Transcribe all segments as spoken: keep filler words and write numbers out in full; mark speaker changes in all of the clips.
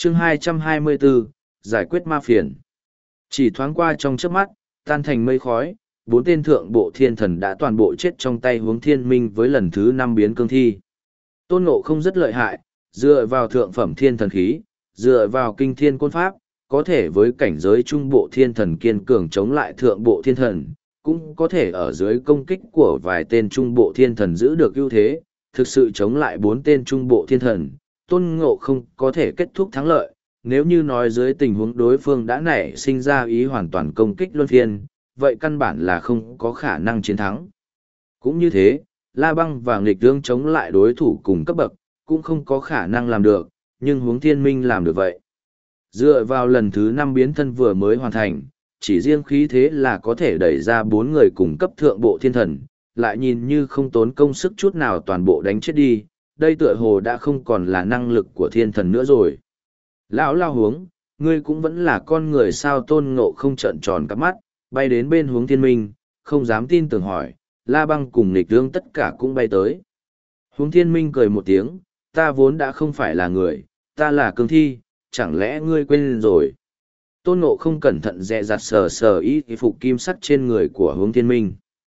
Speaker 1: chương hai trăm hai mươi bốn, giải quyết ma phiền. Chỉ thoáng qua trong chớp mắt, tan thành mây khói, bốn tên thượng bộ thiên thần đã toàn bộ chết trong tay Hướng Thiên Minh với lần thứ năm biến cương thi. Tôn Ngộ không rất lợi hại, dựa vào thượng phẩm thiên thần khí, dựa vào kinh thiên côn pháp, có thể với cảnh giới trung bộ thiên thần kiên cường chống lại thượng bộ thiên thần, cũng có thể ở dưới công kích của vài tên trung bộ thiên thần giữ được ưu thế, thực sự chống lại bốn tên trung bộ thiên thần. Tôn Ngộ không có thể kết thúc thắng lợi, nếu như nói dưới tình huống đối phương đã nảy sinh ra ý hoàn toàn công kích luân phiên, vậy căn bản là không có khả năng chiến thắng. Cũng như thế, La Băng và Nghịch Dương chống lại đối thủ cùng cấp bậc, cũng không có khả năng làm được, nhưng Hướng Thiên Minh làm được vậy. Dựa vào lần thứ năm biến thân vừa mới hoàn thành, chỉ riêng khí thế là có thể đẩy ra bốn người cùng cấp thượng bộ thiên thần, lại nhìn như không tốn công sức chút nào toàn bộ đánh chết đi, đây tựa hồ đã không còn là năng lực của thiên thần nữa rồi. Lão Lao Hướng, ngươi cũng vẫn là con người sao? Tôn Ngộ không trợn tròn cắp mắt, bay đến bên Hướng Thiên Minh, không dám tin tưởng hỏi. La Băng cùng Nghịch Dương tất cả cũng bay tới. Hướng Thiên Minh cười một tiếng, ta vốn đã không phải là người, ta là cương thi, chẳng lẽ ngươi quên rồi? Tôn Ngộ không cẩn thận dè dặt sờ sờ y phục kim sắt trên người của Hướng Thiên Minh.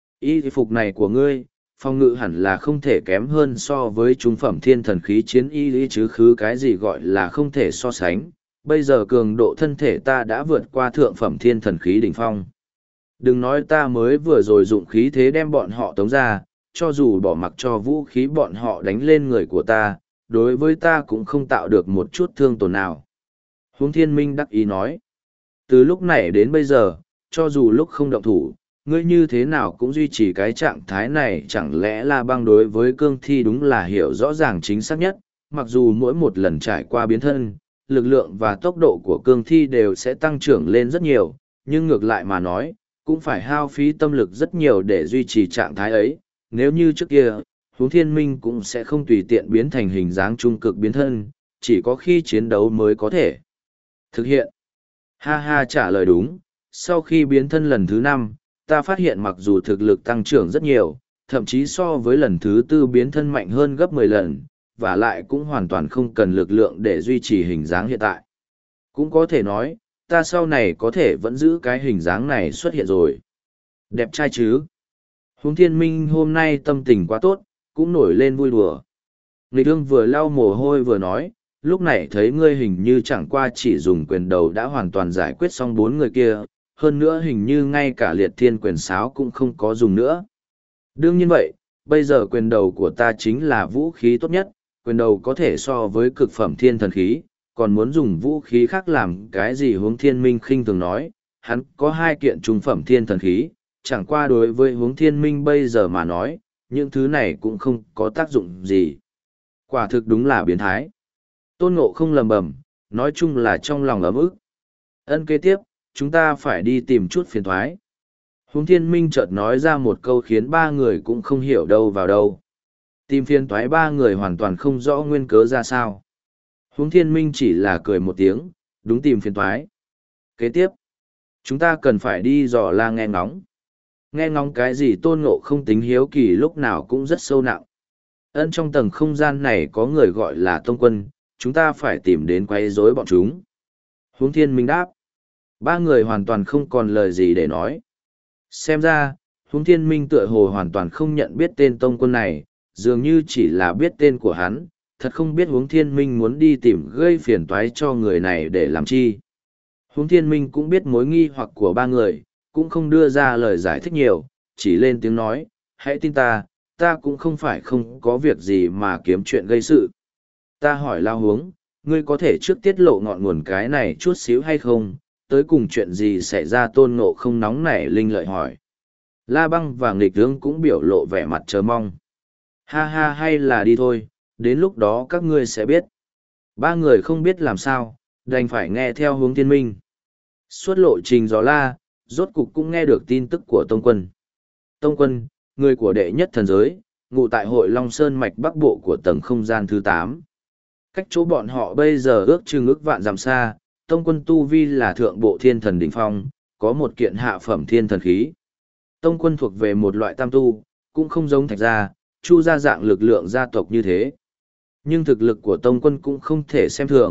Speaker 1: Y phục này của ngươi, phong ngự hẳn là không thể kém hơn so với trung phẩm thiên thần khí chiến y lý chứ khứ cái gì gọi là không thể so sánh. Bây giờ cường độ thân thể ta đã vượt qua thượng phẩm thiên thần khí đỉnh phong. Đừng nói ta mới vừa rồi dụng khí thế đem bọn họ tống ra, cho dù bỏ mặc cho vũ khí bọn họ đánh lên người của ta, đối với ta cũng không tạo được một chút thương tổn nào. Hướng Thiên Minh đắc ý nói, từ lúc này đến bây giờ, cho dù lúc không động thủ, ngươi như thế nào cũng duy trì cái trạng thái này, chẳng lẽ La Băng đối với cương thi đúng là hiểu rõ ràng chính xác nhất, mặc dù mỗi một lần trải qua biến thân, lực lượng và tốc độ của cương thi đều sẽ tăng trưởng lên rất nhiều, nhưng ngược lại mà nói, cũng phải hao phí tâm lực rất nhiều để duy trì trạng thái ấy, nếu như trước kia, Hướng Thiên Minh cũng sẽ không tùy tiện biến thành hình dáng trung cực biến thân, chỉ có khi chiến đấu mới có thể thực hiện. Ha ha, trả lời đúng, sau khi biến thân lần thứ năm, ta phát hiện mặc dù thực lực tăng trưởng rất nhiều, thậm chí so với lần thứ tư biến thân mạnh hơn gấp mười lần, và lại cũng hoàn toàn không cần lực lượng để duy trì hình dáng hiện tại. Cũng có thể nói, ta sau này có thể vẫn giữ cái hình dáng này xuất hiện rồi. Đẹp trai chứ? Hướng Thiên Minh hôm nay tâm tình quá tốt, cũng nổi lên vui đùa. Nghịch Dương vừa lau mồ hôi vừa nói, lúc này thấy ngươi hình như chẳng qua chỉ dùng quyền đầu đã hoàn toàn giải quyết xong bốn người kia, hơn nữa hình như ngay cả liệt thiên quyền sáo cũng không có dùng nữa. Đương nhiên vậy, bây giờ quyền đầu của ta chính là vũ khí tốt nhất, quyền đầu có thể so với cực phẩm thiên thần khí, còn muốn dùng vũ khí khác làm cái gì? Hướng Thiên Minh khinh thường nói, hắn có hai kiện trung phẩm thiên thần khí, chẳng qua đối với Hướng Thiên Minh bây giờ mà nói, những thứ này cũng không có tác dụng gì. Quả thực đúng là biến thái. Tôn Ngộ không lầm bầm, nói chung là trong lòng ấm ức. Ân, kế tiếp, chúng ta phải đi tìm chút phiền thoái. Hướng Thiên Minh chợt nói ra một câu khiến ba người cũng không hiểu đâu vào đâu. Tìm phiền toái, ba người hoàn toàn không rõ nguyên cớ ra sao. Hướng Thiên Minh chỉ là cười một tiếng, đúng, tìm phiền toái. Kế tiếp, chúng ta cần phải đi dò la nghe ngóng. Nghe ngóng cái gì? Tôn Ngộ không tính hiếu kỳ lúc nào cũng rất sâu nặng. Ân, trong tầng không gian này có người gọi là Tông Quân, chúng ta phải tìm đến quấy rối bọn chúng. Hướng Thiên Minh đáp. Ba người hoàn toàn không còn lời gì để nói. Xem ra, Hướng Thiên Minh tựa hồ hoàn toàn không nhận biết tên Tông Quân này, dường như chỉ là biết tên của hắn, thật không biết Hướng Thiên Minh muốn đi tìm gây phiền toái cho người này để làm chi. Hướng Thiên Minh cũng biết mối nghi hoặc của ba người, cũng không đưa ra lời giải thích nhiều, chỉ lên tiếng nói, hãy tin ta, ta cũng không phải không có việc gì mà kiếm chuyện gây sự. Ta hỏi Lao Hướng, ngươi có thể trước tiết lộ ngọn nguồn cái này chút xíu hay không, tới cùng chuyện gì xảy ra? Tôn Ngộ không nóng nảy linh lợi hỏi. La Băng và Nghịch Dương cũng biểu lộ vẻ mặt chờ mong. Ha ha, hay là đi thôi, đến lúc đó các ngươi sẽ biết. Ba người không biết làm sao, đành phải nghe theo Hướng Thiên Minh. Suốt lộ trình gió la, rốt cục cũng nghe được tin tức của Tông Quân. Tông Quân, người của đệ nhất thần giới, ngụ tại hội Long Sơn mạch bắc bộ của tầng không gian thứ tám. Cách chỗ bọn họ bây giờ ước chừng ước vạn dặm xa, Tông Quân tu vi là thượng bộ thiên thần đỉnh phong, có một kiện hạ phẩm thiên thần khí. Tông Quân thuộc về một loại tam tu, cũng không giống Thạch Gia, Chu gia dạng lực lượng gia tộc như thế. Nhưng thực lực của Tông Quân cũng không thể xem thường,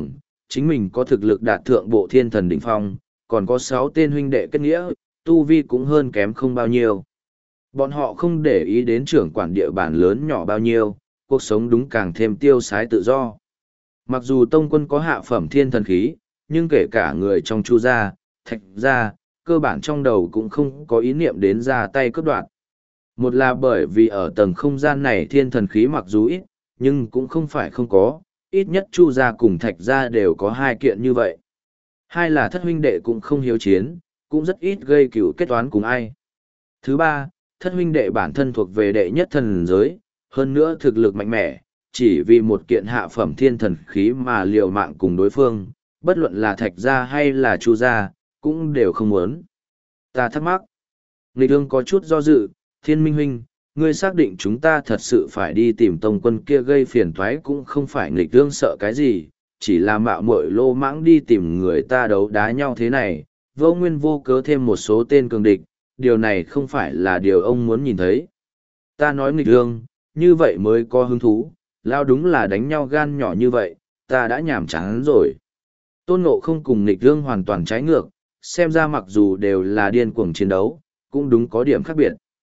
Speaker 1: chính mình có thực lực đạt thượng bộ thiên thần đỉnh phong, còn có sáu tên huynh đệ kết nghĩa, tu vi cũng hơn kém không bao nhiêu. Bọn họ không để ý đến trưởng quản địa bàn lớn nhỏ bao nhiêu, cuộc sống đúng càng thêm tiêu sái tự do. Mặc dù tông quân có hạ phẩm thiên thần khí, nhưng kể cả người trong Chu gia, Thạch gia, cơ bản trong đầu cũng không có ý niệm đến ra tay cướp đoạt. Một là bởi vì ở tầng không gian này thiên thần khí mặc dù ít, nhưng cũng không phải không có, ít nhất Chu gia cùng Thạch gia đều có hai kiện như vậy. Hai là thất huynh đệ cũng không hiếu chiến, cũng rất ít gây cựu kết toán cùng ai. Thứ ba, thất huynh đệ bản thân thuộc về đệ nhất thần giới, hơn nữa thực lực mạnh mẽ, chỉ vì một kiện hạ phẩm thiên thần khí mà liều mạng cùng đối phương, bất luận là Thạch gia hay là Chu gia, cũng đều không muốn. Ta thắc mắc. Nghịch ương có chút do dự, Thiên Minh huynh, ngươi xác định chúng ta thật sự phải đi tìm tông quân kia gây phiền toái cũng không phải nghịch ương sợ cái gì, chỉ là mạo muội lô mãng đi tìm người ta đấu đá nhau thế này, vô nguyên vô cớ thêm một số tên cường địch, điều này không phải là điều ông muốn nhìn thấy. Ta nói nghịch ương, như vậy mới có hứng thú, lao đúng là đánh nhau gan nhỏ như vậy, ta đã nhàm chán rồi. Tôn Ngộ không cùng nghịch ương hoàn toàn trái ngược, xem ra mặc dù đều là điên cuồng chiến đấu, cũng đúng có điểm khác biệt.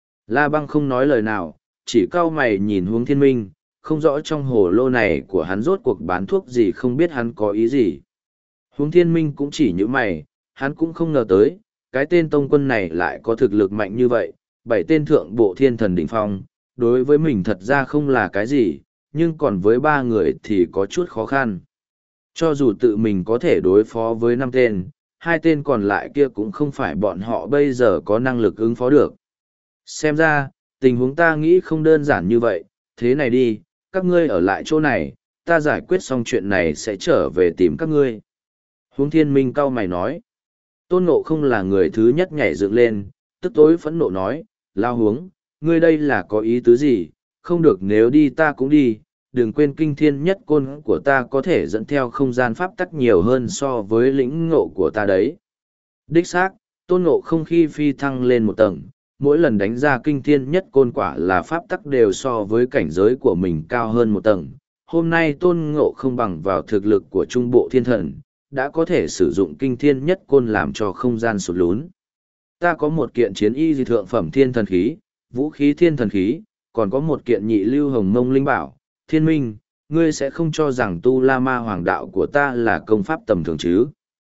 Speaker 1: La Băng không nói lời nào, chỉ cau mày nhìn Hướng Thiên Minh, không rõ trong hồ lô này của hắn rốt cuộc bán thuốc gì, không biết hắn có ý gì. Hướng Thiên Minh cũng chỉ như mày, hắn cũng không ngờ tới, cái tên tông quân này lại có thực lực mạnh như vậy, bảy tên thượng bộ thiên thần đỉnh phong, đối với mình thật ra không là cái gì, nhưng còn với ba người thì có chút khó khăn. Cho dù tự mình có thể đối phó với năm tên, hai tên còn lại kia cũng không phải bọn họ bây giờ có năng lực ứng phó được. Xem ra, tình huống ta nghĩ không đơn giản như vậy, thế này đi, các ngươi ở lại chỗ này, ta giải quyết xong chuyện này sẽ trở về tìm các ngươi. Hướng Thiên Minh cau mày nói. Tôn Ngộ không là người thứ nhất nhảy dựng lên, tức tối phẫn nộ nói, lao hướng, ngươi đây là có ý tứ gì, không được nếu đi ta cũng đi, đừng quên kinh thiên nhất côn của ta có thể dẫn theo không gian pháp tắc nhiều hơn so với lĩnh ngộ của ta đấy. Đích xác, Tôn Ngộ không khi phi thăng lên một tầng, mỗi lần đánh ra kinh thiên nhất côn quả là pháp tắc đều so với cảnh giới của mình cao hơn một tầng. Hôm nay Tôn Ngộ không bằng vào thực lực của trung bộ thiên thần, đã có thể sử dụng kinh thiên nhất côn làm cho không gian sụt lún. Ta có một kiện chiến y dị thượng phẩm thiên thần khí, vũ khí thiên thần khí, còn có một kiện nhị lưu hồng mông linh bảo. Thiên Minh, ngươi sẽ không cho rằng tu la ma hoàng đạo của ta là công pháp tầm thường chứ?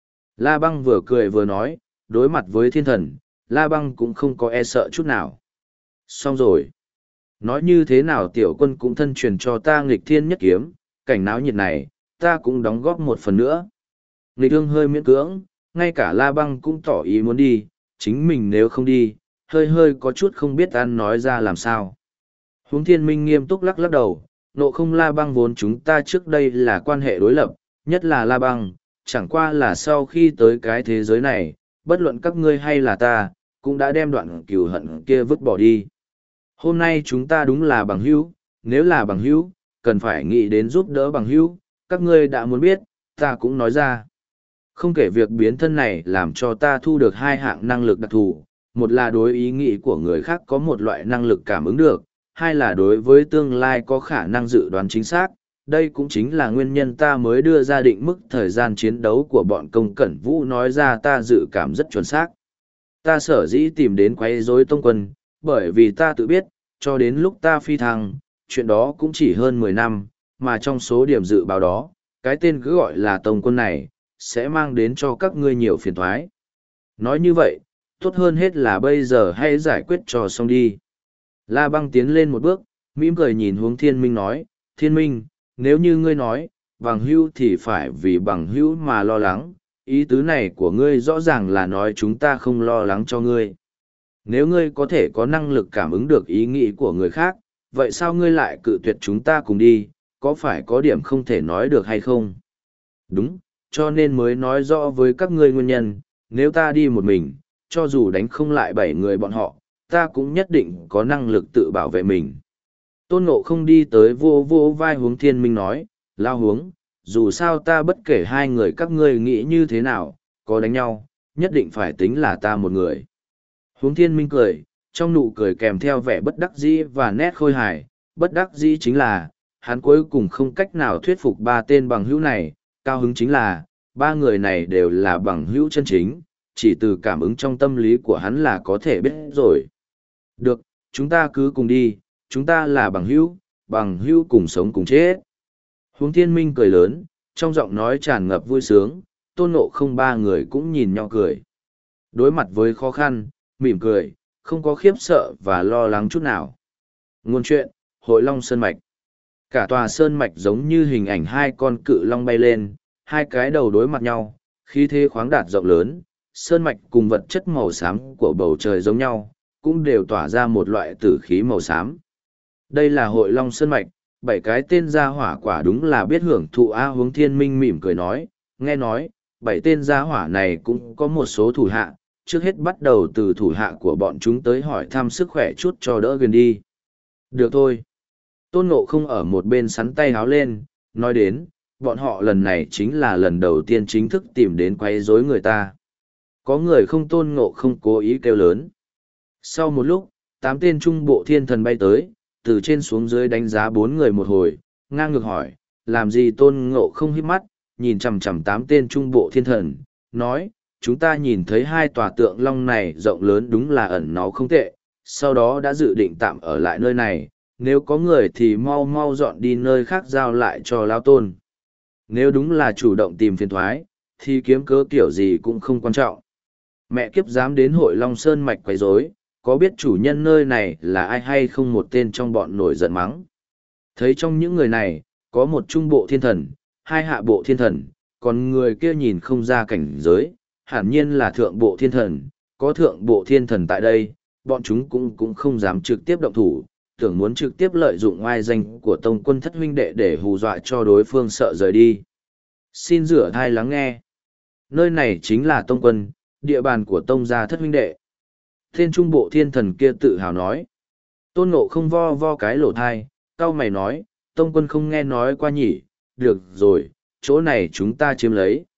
Speaker 1: La Băng vừa cười vừa nói, đối mặt với thiên thần, La Băng cũng không có e sợ chút nào. Xong rồi. Nói như thế nào tiểu quân cũng thân truyền cho ta nghịch thiên nhất kiếm, cảnh náo nhiệt này, ta cũng đóng góp một phần nữa. Nghịch ương hơi miễn cưỡng, ngay cả La Băng cũng tỏ ý muốn đi, chính mình nếu không đi, hơi hơi có chút không biết ăn nói ra làm sao. Hướng Thiên Minh nghiêm túc lắc lắc đầu, Nộ không La Băng vốn chúng ta trước đây là quan hệ đối lập, nhất là La Băng, chẳng qua là sau khi tới cái thế giới này, bất luận các ngươi hay là ta, cũng đã đem đoạn cừu hận kia vứt bỏ đi. Hôm nay chúng ta đúng là bằng hữu, nếu là bằng hữu, cần phải nghĩ đến giúp đỡ bằng hữu, các ngươi đã muốn biết, ta cũng nói ra. Không kể việc biến thân này làm cho ta thu được hai hạng năng lực đặc thù, một là đối ý nghĩ của người khác có một loại năng lực cảm ứng được, hai là đối với tương lai có khả năng dự đoán chính xác. Đây cũng chính là nguyên nhân ta mới đưa ra định mức thời gian chiến đấu của bọn công cẩn vũ, nói ra ta dự cảm rất chuẩn xác. Ta sở dĩ tìm đến quấy rối tông quân, bởi vì ta tự biết, cho đến lúc ta phi thăng, chuyện đó cũng chỉ hơn mười năm, mà trong số điểm dự báo đó, cái tên cứ gọi là tông quân này, sẽ mang đến cho các ngươi nhiều phiền toái. Nói như vậy, tốt hơn hết là bây giờ hãy giải quyết cho xong đi. La Băng tiến lên một bước, mỉm cười nhìn Hướng Thiên Minh nói, Thiên Minh, nếu như ngươi nói, bằng hữu thì phải vì bằng hữu mà lo lắng, ý tứ này của ngươi rõ ràng là nói chúng ta không lo lắng cho ngươi. Nếu ngươi có thể có năng lực cảm ứng được ý nghĩ của người khác, vậy sao ngươi lại cự tuyệt chúng ta cùng đi, có phải có điểm không thể nói được hay không? Đúng, cho nên mới nói rõ với các ngươi nguyên nhân, nếu ta đi một mình, cho dù đánh không lại bảy người bọn họ, ta cũng nhất định có năng lực tự bảo vệ mình. Tôn Ngộ không đi tới vô vô vai Hướng Thiên Minh nói, lao hướng, dù sao ta bất kể hai người các ngươi nghĩ như thế nào, có đánh nhau, nhất định phải tính là ta một người. Hướng Thiên Minh cười, trong nụ cười kèm theo vẻ bất đắc dĩ và nét khôi hài, bất đắc dĩ chính là, hắn cuối cùng không cách nào thuyết phục ba tên bằng hữu này, Cao hứng chính là, ba người này đều là bằng hữu chân chính, chỉ từ cảm ứng trong tâm lý của hắn là có thể biết rồi. Được, chúng ta cứ cùng đi, chúng ta là bằng hữu, bằng hữu cùng sống cùng chết. Huống Thiên Minh cười lớn, trong giọng nói tràn ngập vui sướng, Tôn Ngộ Không ba người cũng nhìn nhau cười. Đối mặt với khó khăn, mỉm cười, không có khiếp sợ và lo lắng chút nào. Ngôn chuyện, Hội Long Sơn Mạch. Cả tòa sơn mạch giống như hình ảnh hai con cự long bay lên, hai cái đầu đối mặt nhau, khí thế khoáng đạt rộng lớn, sơn mạch cùng vật chất màu xám của bầu trời giống nhau, cũng đều tỏa ra một loại tử khí màu xám. Đây là Hội Long Sơn Mạch, bảy cái tên gia hỏa quả đúng là biết hưởng thụ. A Hướng Thiên Minh mỉm cười nói, nghe nói, bảy tên gia hỏa này cũng có một số thủ hạ, trước hết bắt đầu từ thủ hạ của bọn chúng tới hỏi thăm sức khỏe chút cho đỡ gần đi. Được thôi. Tôn Ngộ Không ở một bên sắn tay háo lên, nói đến, bọn họ lần này chính là lần đầu tiên chính thức tìm đến quấy rối người ta. Có người không Tôn Ngộ Không cố ý kêu lớn. Sau một lúc, tám tên trung bộ thiên thần bay tới, từ trên xuống dưới đánh giá bốn người một hồi, ngang ngược hỏi, làm gì Tôn Ngộ Không híp mắt, nhìn chằm chằm tám tên trung bộ thiên thần, nói, chúng ta nhìn thấy hai tòa tượng long này rộng lớn đúng là ẩn náu không tệ, sau đó đã dự định tạm ở lại nơi này, nếu có người thì mau mau dọn đi nơi khác giao lại cho Lao Tôn. Nếu đúng là chủ động tìm phiền thoái, thì kiếm cớ kiểu gì cũng không quan trọng. Mẹ kiếp dám đến Hội Long Sơn Mạch quấy rối, có biết chủ nhân nơi này là ai hay không? Một tên trong bọn nổi giận mắng. Thấy trong những người này, có một trung bộ thiên thần, hai hạ bộ thiên thần, còn người kia nhìn không ra cảnh giới, hẳn nhiên là thượng bộ thiên thần, có thượng bộ thiên thần tại đây, bọn chúng cũng cũng không dám trực tiếp động thủ, tưởng muốn trực tiếp lợi dụng oai danh của tông quân thất huynh đệ để hù dọa cho đối phương sợ rời đi. Xin rửa thai lắng nghe. Nơi này chính là tông quân, địa bàn của tông gia thất huynh đệ. Thiên trung bộ thiên thần kia tự hào nói. Tôn Ngộ Không vo vo cái lỗ thai, cau mày nói, tông quân không nghe nói qua nhỉ, được rồi, chỗ này chúng ta chiếm lấy.